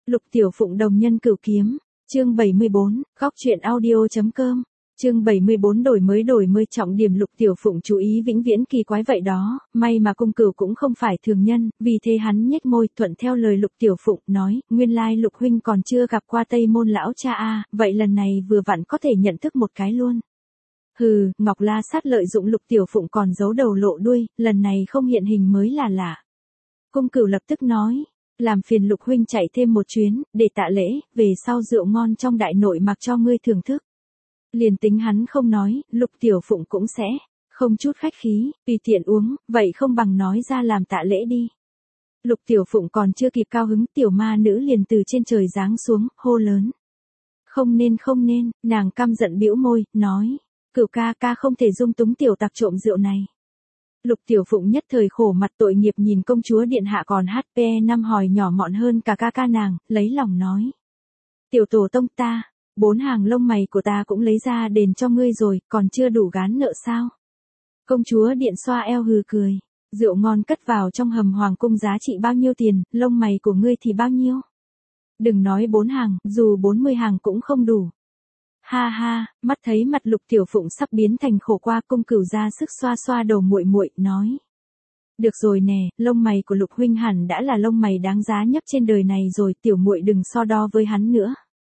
Lục Tiểu Phụng đồng nhân cửu kiếm, chương 74, góc truyện audio.com, chương 74 đổi mới trọng điểm Lục Tiểu Phụng chú ý vĩnh viễn kỳ quái vậy đó, may mà cung cửu cũng không phải thường nhân, vì thế hắn nhếch môi thuận theo lời Lục Tiểu Phụng nói, nguyên lai Lục huynh còn chưa gặp qua Tây Môn lão cha a, vậy lần này vừa vặn có thể nhận thức một cái luôn. Hừ, Ngọc La Sát lợi dụng Lục Tiểu Phụng còn giấu đầu lộ đuôi, lần này không hiện hình mới là lạ. Cung cửu lập tức nói, làm phiền Lục huynh chạy thêm một chuyến, để tạ lễ, về sau rượu ngon trong đại nội mặc cho ngươi thưởng thức. Liền tính hắn không nói, Lục Tiểu Phụng cũng sẽ, không chút khách khí, tùy tiện uống, vậy không bằng nói ra làm tạ lễ đi. Lục Tiểu Phụng còn chưa kịp cao hứng, tiểu ma nữ liền từ trên trời giáng xuống, hô lớn. Không nên, nàng căm giận bĩu môi, nói, cửu ca không thể dung túng tiểu tặc trộm rượu này. Lục Tiểu Phụng nhất thời khổ mặt tội nghiệp nhìn công chúa điện hạ còn HP5 hỏi nhỏ mọn hơn cả ca nàng, lấy lòng nói. Tiểu tổ tông ta, 4 hàng lông mày của ta cũng lấy ra đền cho ngươi rồi, còn chưa đủ gán nợ sao? Công chúa điện xoa eo hừ cười, rượu ngon cất vào trong hầm hoàng cung giá trị bao nhiêu tiền, lông mày của ngươi thì bao nhiêu? Đừng nói 4 hàng, dù 40 hàng cũng không đủ. Ha ha, mắt thấy mặt Lục Tiểu Phụng sắp biến thành khổ qua, cung cửu ra sức xoa xoa đầu muội muội, nói. Được rồi nè, lông mày của Lục huynh hẳn đã là lông mày đáng giá nhất trên đời này rồi, tiểu muội đừng so đo với hắn nữa.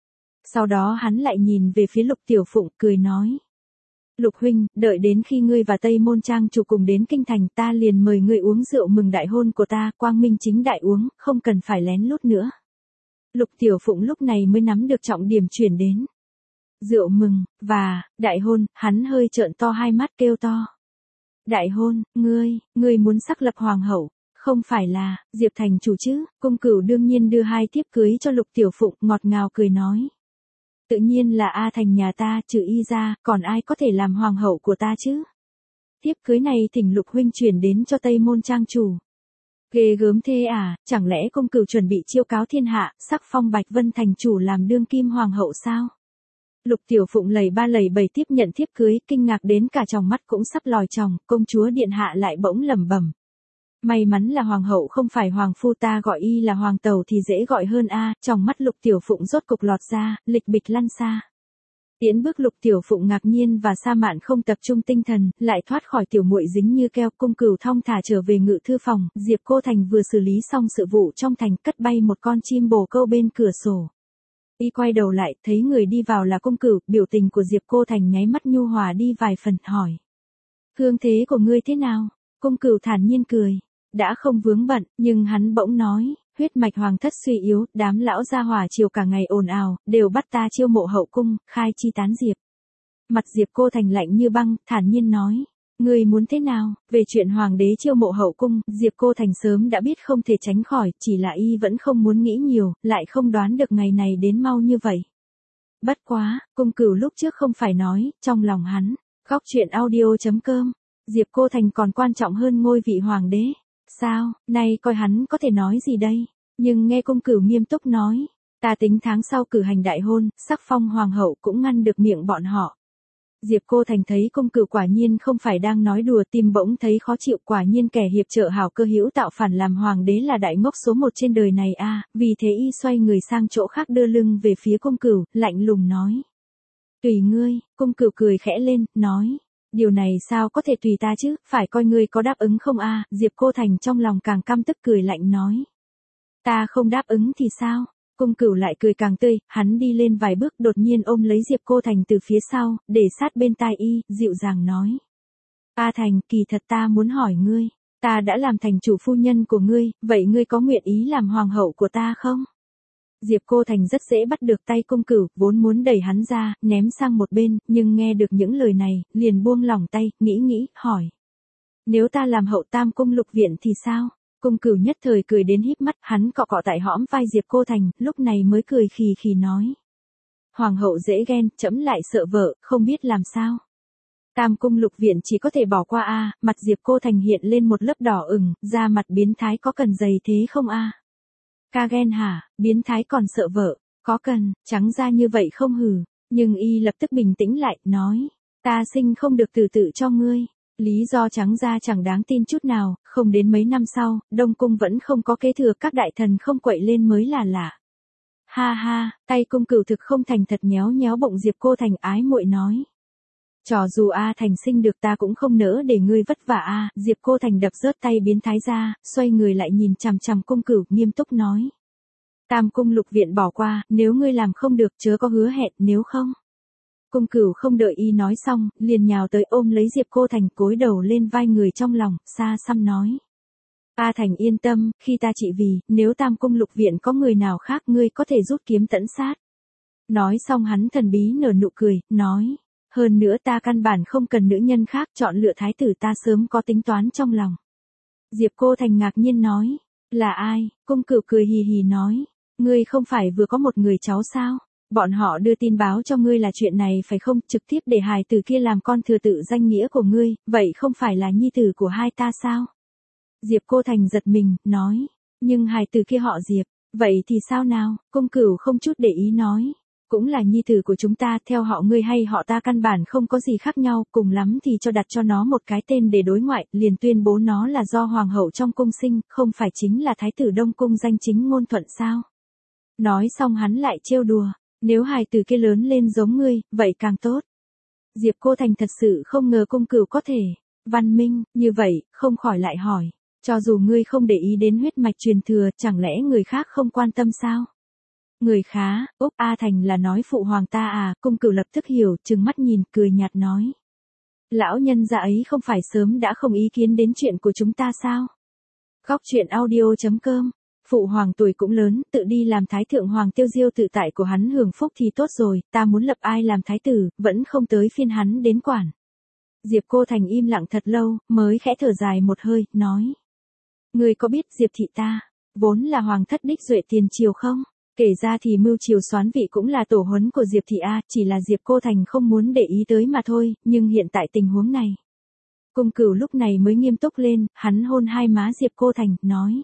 Sau đó hắn lại nhìn về phía Lục Tiểu Phụng, cười nói. Lục huynh, đợi đến khi ngươi và Tây Môn Trang chủ cùng đến kinh thành, ta liền mời ngươi uống rượu mừng đại hôn của ta, quang minh chính đại uống, không cần phải lén lút nữa. Lục Tiểu Phụng lúc này mới nắm được trọng điểm chuyển đến. Rượu mừng, và, đại hôn, hắn hơi trợn to hai mắt kêu to. Đại hôn, ngươi muốn sắc lập hoàng hậu, không phải là, Diệp thành chủ chứ, cung cửu đương nhiên đưa hai thiếp cưới cho Lục Tiểu Phụng, ngọt ngào cười nói. Tự nhiên là A thành nhà ta, trừ y ra, còn ai có thể làm hoàng hậu của ta chứ? Thiếp cưới này thỉnh Lục huynh chuyển đến cho Tây Môn Trang chủ. Ghê gớm thế à, chẳng lẽ cung cửu chuẩn bị chiêu cáo thiên hạ, sắc phong Bạch Vân thành chủ làm đương kim hoàng hậu sao? Lục Tiểu Phụng lầy bầy tiếp nhận thiếp cưới, kinh ngạc đến cả tròng mắt cũng sắp lòi tròng, công chúa điện hạ lại bỗng lẩm bẩm. May mắn là hoàng hậu không phải hoàng phu, ta gọi y là hoàng tẩu thì dễ gọi hơn a. Trong mắt Lục Tiểu Phụng rốt cục lọt ra, lịch bịch lăn xa. Tiến bước Lục Tiểu Phụng ngạc nhiên và sa mạn không tập trung tinh thần, lại thoát khỏi tiểu muội dính như keo, cung cửu thong thả trở về ngự thư phòng, Diệp Cô Thành vừa xử lý xong sự vụ trong thành, cất bay một con chim bồ câu bên cửa sổ. Y quay đầu lại, thấy người đi vào là cung cửu, biểu tình của Diệp Cô Thành nháy mắt nhu hòa đi vài phần, hỏi. Hương thế của ngươi thế nào? Cung cửu thản nhiên cười. Đã không vướng bận, nhưng hắn bỗng nói, huyết mạch hoàng thất suy yếu, đám lão gia hỏa chiều cả ngày ồn ào, đều bắt ta chiêu mộ hậu cung, khai chi tán diệp. Mặt Diệp Cô Thành lạnh như băng, thản nhiên nói. Ngươi muốn thế nào? Về chuyện hoàng đế chiêu mộ hậu cung, Diệp Cô Thành sớm đã biết không thể tránh khỏi, chỉ là y vẫn không muốn nghĩ nhiều, lại không đoán được ngày này đến mau như vậy. Bất quá, cung cửu lúc trước không phải nói, trong lòng hắn, góc truyện audio.com, Diệp Cô Thành còn quan trọng hơn ngôi vị hoàng đế. Sao, nay coi hắn có thể nói gì đây? Nhưng nghe cung cửu nghiêm túc nói, ta tính tháng sau cử hành đại hôn, sắc phong hoàng hậu cũng ngăn được miệng bọn họ. Diệp Cô Thành thấy cung cửu quả nhiên không phải đang nói đùa, tim bỗng thấy khó chịu, quả nhiên kẻ hiệp trợ hảo cơ hữu tạo phản làm hoàng đế là đại ngốc số 1 trên đời này a. Vì thế y xoay người sang chỗ khác đưa lưng về phía cung cửu, lạnh lùng nói. Tùy ngươi, cung cửu cười khẽ lên, nói. Điều này sao có thể tùy ta chứ, phải coi ngươi có đáp ứng không a. Diệp Cô Thành trong lòng càng căm tức cười lạnh nói. Ta không đáp ứng thì sao? Cung cửu lại cười càng tươi, hắn đi lên vài bước đột nhiên ôm lấy Diệp Cô Thành từ phía sau, để sát bên tai y, dịu dàng nói. A Thành, kỳ thật ta muốn hỏi ngươi, ta đã làm thành chủ phu nhân của ngươi, vậy ngươi có nguyện ý làm hoàng hậu của ta không? Diệp Cô Thành rất dễ bắt được tay cung cửu, vốn muốn đẩy hắn ra, ném sang một bên, nhưng nghe được những lời này, liền buông lỏng tay, nghĩ, hỏi. Nếu ta làm hậu tam cung lục viện thì sao? Cung cửu nhất thời cười đến híp mắt, hắn cọ tại hõm vai Diệp Cô Thành, lúc này mới cười khì nói. Hoàng hậu dễ ghen, trẫm lại sợ vợ, không biết làm sao. Tam cung lục viện chỉ có thể bỏ qua a. Mặt Diệp Cô Thành hiện lên một lớp đỏ ửng, da mặt biến thái có cần dày thế không a? Ca ghen hả, biến thái còn sợ vợ, có cần, trắng ra như vậy không hừ. Nhưng y lập tức bình tĩnh lại, nói. Ta sinh không được tự cho ngươi. Lý do trắng ra chẳng đáng tin chút nào, không đến mấy năm sau, Đông Cung vẫn không có kế thừa, các đại thần không quậy lên mới là lạ. Ha ha, tay cung cửu thực không thành thật nhéo nhéo bụng Diệp Cô Thành ái muội nói. Trò dù A Thành sinh được ta cũng không nỡ để ngươi vất vả a. Diệp Cô Thành đập rớt tay biến thái ra, xoay người lại nhìn chằm chằm cung cửu, nghiêm túc nói. Tam cung lục viện bỏ qua, nếu ngươi làm không được chớ có hứa hẹn, nếu không. Cung cửu không đợi y nói xong, liền nhào tới ôm lấy Diệp Cô Thành, cúi đầu lên vai người trong lòng, xa xăm nói. A Thành yên tâm, khi ta trị vì, nếu tam cung lục viện có người nào khác ngươi có thể rút kiếm tẫn sát. Nói xong hắn thần bí nở nụ cười, nói. Hơn nữa ta căn bản không cần nữ nhân khác, chọn lựa thái tử ta sớm có tính toán trong lòng. Diệp Cô Thành ngạc nhiên nói. Là ai? Cung cửu cười hì hì nói. Ngươi không phải vừa có một người cháu sao? Bọn họ đưa tin báo cho ngươi là chuyện này phải không, trực tiếp để hài tử kia làm con thừa tự danh nghĩa của ngươi, vậy không phải là nhi tử của hai ta sao? Diệp Cô Thành giật mình, nói. Nhưng hài tử kia họ Diệp, vậy thì sao nào? Cung cửu không chút để ý nói. Cũng là nhi tử của chúng ta, theo họ ngươi hay họ ta căn bản không có gì khác nhau, cùng lắm thì cho đặt cho nó một cái tên để đối ngoại, liền tuyên bố nó là do hoàng hậu trong cung sinh, không phải chính là thái tử Đông Cung danh chính ngôn thuận sao? Nói xong hắn lại trêu đùa, nếu hài tử kia lớn lên giống ngươi, vậy càng tốt. Diệp Cô Thành thật sự không ngờ cung cửu có thể văn minh như vậy, không khỏi lại hỏi, cho dù ngươi không để ý đến huyết mạch truyền thừa, chẳng lẽ người khác không quan tâm sao? Người khá, Úc A Thành là nói phụ hoàng ta à, cung cửu lập tức hiểu, trừng mắt nhìn, cười nhạt nói. Lão nhân gia ấy không phải sớm đã không ý kiến đến chuyện của chúng ta sao? Góc truyện audio.com. Phụ hoàng tuổi cũng lớn, tự đi làm thái thượng hoàng tiêu diêu tự tại của hắn hưởng phúc thì tốt rồi, ta muốn lập ai làm thái tử, vẫn không tới phiên hắn đến quản. Diệp Cô Thành im lặng thật lâu, mới khẽ thở dài một hơi, nói. Ngươi có biết Diệp thị ta, vốn là hoàng thất đích duệ tiền triều không? Kể ra thì mưu triều soán vị cũng là tổ huấn của Diệp thị A, chỉ là Diệp Cô Thành không muốn để ý tới mà thôi, nhưng hiện tại tình huống này. Cung cửu lúc này mới nghiêm túc lên, hắn hôn hai má Diệp Cô Thành, nói.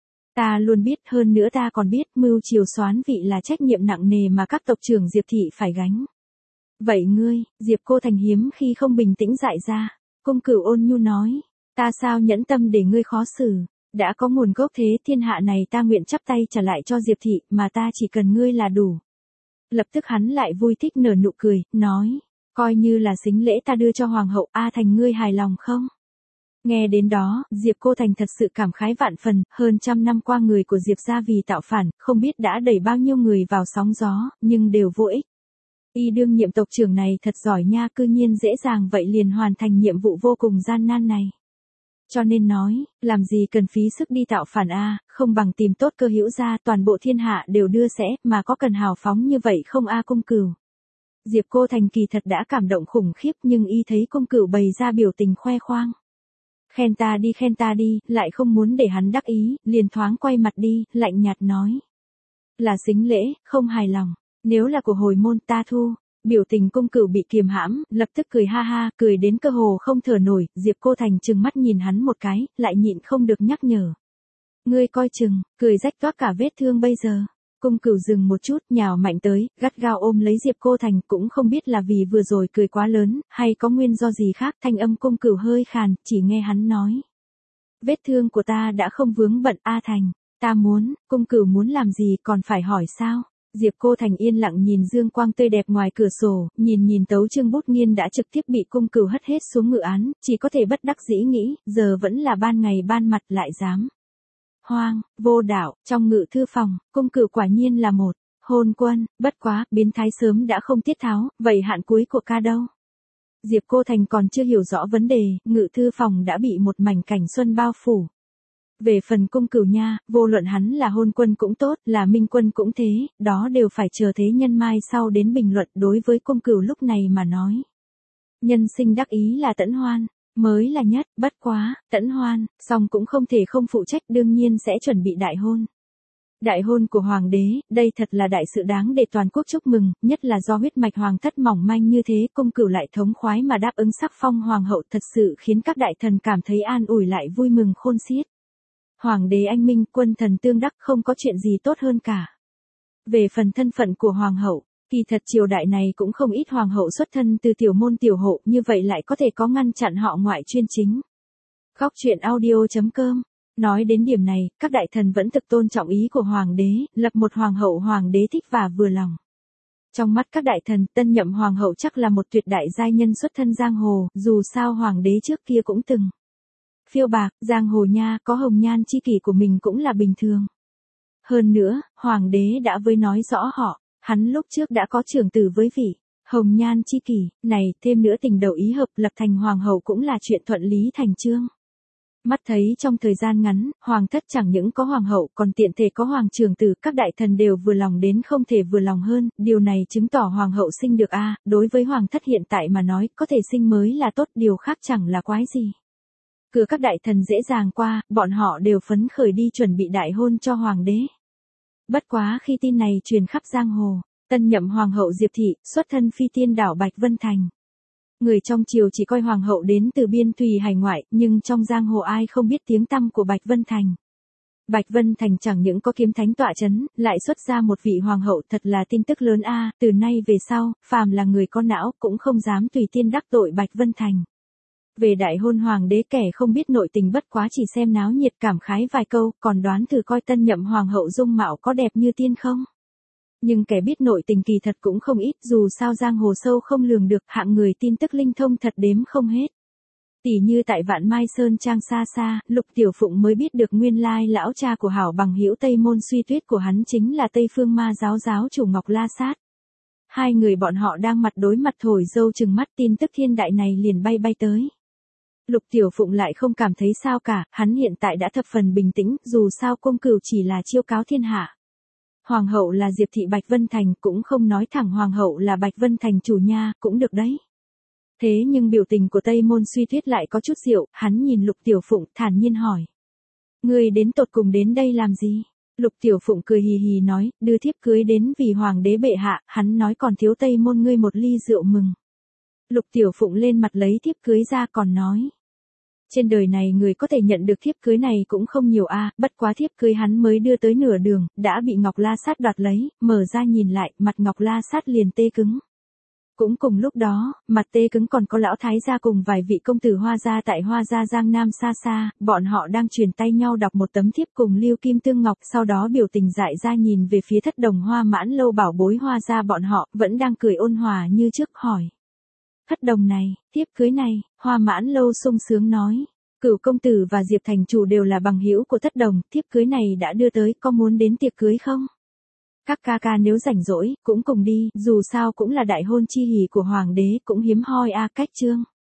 Ta luôn biết, hơn nữa ta còn biết mưu triều soán vị là trách nhiệm nặng nề mà các tộc trưởng Diệp thị phải gánh. Vậy ngươi, Diệp Cô Thành hiếm khi không bình tĩnh dại ra. Cung cửu ôn nhu nói, ta sao nhẫn tâm để ngươi khó xử. Đã có nguồn gốc thế thiên hạ này ta nguyện chắp tay trả lại cho Diệp thị, mà ta chỉ cần ngươi là đủ. Lập tức hắn lại vui thích nở nụ cười, nói, coi như là sính lễ ta đưa cho hoàng hậu, A Thành ngươi hài lòng không? Nghe đến đó, Diệp Cô Thành thật sự cảm khái vạn phần, hơn 100 năm qua người của Diệp gia vì tạo phản, không biết đã đẩy bao nhiêu người vào sóng gió, nhưng đều vô ích. Y đương nhiệm tộc trưởng này thật giỏi nha, cư nhiên dễ dàng vậy liền hoàn thành nhiệm vụ vô cùng gian nan này. Cho nên nói, làm gì cần phí sức đi tạo phản a, không bằng tìm tốt cơ hữu ra, toàn bộ thiên hạ đều đưa sẽ, mà có cần hào phóng như vậy không a? Cung cửu. Diệp Cô Thành kỳ thật đã cảm động khủng khiếp, nhưng y thấy cung cửu bày ra biểu tình khoe khoang. Khen ta đi, lại không muốn để hắn đắc ý, liền thoáng quay mặt đi, lạnh nhạt nói. Là sính lễ, không hài lòng, nếu là của hồi môn ta thu. Biểu tình cung cửu bị kiềm hãm, lập tức cười ha ha, cười đến cơ hồ không thở nổi, Diệp Cô Thành trừng mắt nhìn hắn một cái, lại nhịn không được nhắc nhở. Ngươi coi chừng, cười rách toác cả vết thương bây giờ. Cung cửu dừng một chút, nhào mạnh tới, gắt gao ôm lấy Diệp Cô Thành, cũng không biết là vì vừa rồi cười quá lớn, hay có nguyên do gì khác, thanh âm cung cửu hơi khàn, chỉ nghe hắn nói. Vết thương của ta đã không vướng bận A Thành, ta muốn, cung cửu muốn làm gì còn phải hỏi sao? Diệp Cô Thành yên lặng nhìn dương quang tươi đẹp ngoài cửa sổ, nhìn tấu chương bút nghiên đã trực tiếp bị cung cửu hất hết xuống ngự án, chỉ có thể bất đắc dĩ nghĩ, giờ vẫn là ban ngày ban mặt lại dám. Hoang, vô đạo, trong ngự thư phòng, cung cửu quả nhiên là một hôn quân, bất quá, biến thái sớm đã không tiết tháo, vậy hạn cuối của ca đâu? Diệp Cô Thành còn chưa hiểu rõ vấn đề, ngự thư phòng đã bị một mảnh cảnh xuân bao phủ. Về phần cung cửu nha, vô luận hắn là hôn quân cũng tốt, là minh quân cũng thế, đó đều phải chờ thế nhân mai sau đến bình luận. Đối với cung cửu lúc này mà nói. Nhân sinh đắc ý là tẫn hoan, mới là nhất, bất quá, tẫn hoan, song cũng không thể không phụ trách, đương nhiên sẽ chuẩn bị đại hôn. Đại hôn của hoàng đế, đây thật là đại sự đáng để toàn quốc chúc mừng, nhất là do huyết mạch hoàng thất mỏng manh như thế, cung cửu lại thống khoái mà đáp ứng sắc phong hoàng hậu, thật sự khiến các đại thần cảm thấy an ủi lại vui mừng khôn xiết. Hoàng đế anh minh, quân thần tương đắc, không có chuyện gì tốt hơn cả. Về phần thân phận của hoàng hậu, kỳ thật triều đại này cũng không ít hoàng hậu xuất thân từ tiểu môn tiểu hộ, như vậy lại có thể có ngăn chặn họ ngoại chuyên chính. Góc truyện audio.com Nói đến điểm này, các đại thần vẫn thực tôn trọng ý của hoàng đế, lập một hoàng hậu hoàng đế thích và vừa lòng. Trong mắt các đại thần, tân nhậm hoàng hậu chắc là một tuyệt đại giai nhân xuất thân giang hồ, dù sao hoàng đế trước kia cũng từng phiêu bạc, giang hồ nha, có hồng nhan chi kỷ của mình cũng là bình thường. Hơn nữa, hoàng đế đã với nói rõ họ, hắn lúc trước đã có trưởng tử với vị hồng nhan chi kỷ, này, thêm nữa tình đầu ý hợp lập thành hoàng hậu cũng là chuyện thuận lý thành chương. Mắt thấy trong thời gian ngắn, hoàng thất chẳng những có hoàng hậu còn tiện thể có hoàng trưởng tử, các đại thần đều vừa lòng đến không thể vừa lòng hơn, điều này chứng tỏ hoàng hậu sinh được đối với hoàng thất hiện tại mà nói, có thể sinh mới là tốt, điều khác chẳng là quái gì. Cửa các đại thần dễ dàng qua, bọn họ đều phấn khởi đi chuẩn bị đại hôn cho hoàng đế. Bất quá khi tin này truyền khắp giang hồ, tân nhậm hoàng hậu Diệp Thị, xuất thân phi tiên đảo Bạch Vân Thành. Người trong triều chỉ coi hoàng hậu đến từ biên thùy hải ngoại, nhưng trong giang hồ ai không biết tiếng tăm của Bạch Vân Thành. Bạch Vân Thành chẳng những có kiếm thánh tọa chấn, lại xuất ra một vị hoàng hậu, thật là tin tức lớn từ nay về sau, phàm là người có não cũng không dám tùy tiện đắc tội Bạch Vân Thành. Về đại hôn hoàng đế kẻ không biết nội tình bất quá chỉ xem náo nhiệt cảm khái vài câu, còn đoán thử coi tân nhậm hoàng hậu dung mạo có đẹp như tiên không. Nhưng kẻ biết nội tình kỳ thật cũng không ít, dù sao giang hồ sâu không lường được, hạng người tin tức linh thông thật đếm không hết. Tỉ như tại Vạn Mai Sơn Trang xa xa, Lục Tiểu Phụng mới biết được nguyên lai lão cha của hảo bằng hữu Tây Môn Suy Tuyết của hắn chính là Tây Phương Ma giáo giáo chủ Ngọc La Sát. Hai người bọn họ đang mặt đối mặt thổi dâu chừng mắt, tin tức thiên đại này liền bay tới. Lục Tiểu Phụng lại không cảm thấy sao cả, hắn hiện tại đã thập phần bình tĩnh, dù sao Cung Cửu chỉ là chiêu cáo thiên hạ. Hoàng hậu là Diệp Thị Bạch Vân Thành, cũng không nói thẳng hoàng hậu là Bạch Vân Thành chủ nha, cũng được đấy. Thế nhưng biểu tình của Tây Môn Suy Tuyết lại có chút dịu, hắn nhìn Lục Tiểu Phụng thản nhiên hỏi. Ngươi đến tột cùng đến đây làm gì? Lục Tiểu Phụng cười hì hì nói, đưa thiếp cưới đến vì hoàng đế bệ hạ, hắn nói còn thiếu Tây Môn ngươi một ly rượu mừng. Lục Tiểu Phụng lên mặt lấy thiếp cưới ra còn nói. Trên đời này người có thể nhận được thiếp cưới này cũng không nhiều bất quá thiếp cưới hắn mới đưa tới nửa đường, đã bị Ngọc La Sát đoạt lấy, mở ra nhìn lại, mặt Ngọc La Sát liền tê cứng. Cũng cùng lúc đó, mặt tê cứng còn có lão thái gia cùng vài vị công tử Hoa gia tại Hoa gia Giang Nam xa xa, bọn họ đang truyền tay nhau đọc một tấm thiếp cùng lưu kim tương ngọc, sau đó biểu tình dại ra nhìn về phía Thất Đồng Hoa Mãn Lâu bảo bối Hoa gia bọn họ, vẫn đang cười ôn hòa như trước hỏi. Thất Đồng này, thiếp cưới này, Hoa Mãn Lâu sung sướng nói. Cửu công tử và Diệp thành chủ đều là bằng hữu của Thất Đồng, thiếp cưới này đã đưa tới, có muốn đến tiệc cưới không? Các ca ca nếu rảnh rỗi, cũng cùng đi, dù sao cũng là đại hôn chi hỷ của hoàng đế, cũng hiếm hoi cách chương.